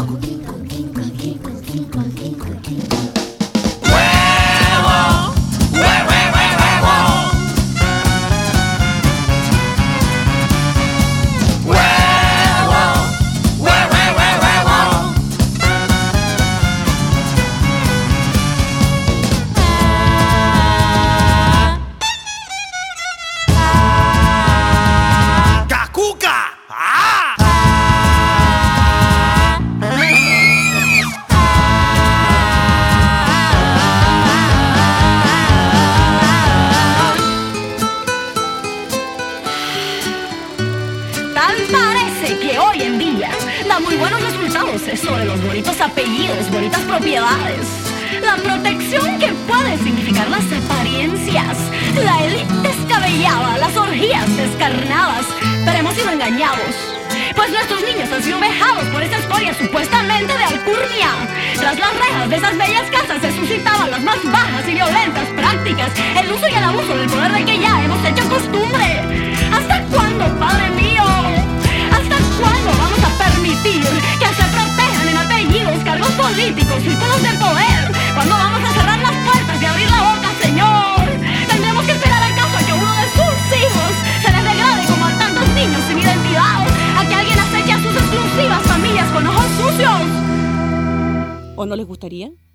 Parece que hoy en día da muy buenos resultados eso de los bonitos apellidos, bonitas propiedades. La protección que puede significar las apariencias, la élite descabellada, las orgías descarnadas. Pero hemos sido engañados, pues nuestros niños han sido vejados por esta historia supuestamente de alcurnia. Tras las rejas de esas bellas casas se suscitaban las más bajas y violentas prácticas, el uso y el abuso del poder del que ya hemos hecho costumbre. ¿Hasta cuándo, Padre mío? ¿Hasta cuándo vamos a permitir que se protejan en apellidos, cargos políticos, círculos de poder? ¿Cuándo vamos a cerrar las puertas y abrir la boca, Señor? ¿Tendremos que esperar acaso a que uno de sus hijos se les degrade como a tantos niños sin identidad? ¿A que alguien aceche a sus exclusivas familias con ojos sucios? ¿O no les gustaría?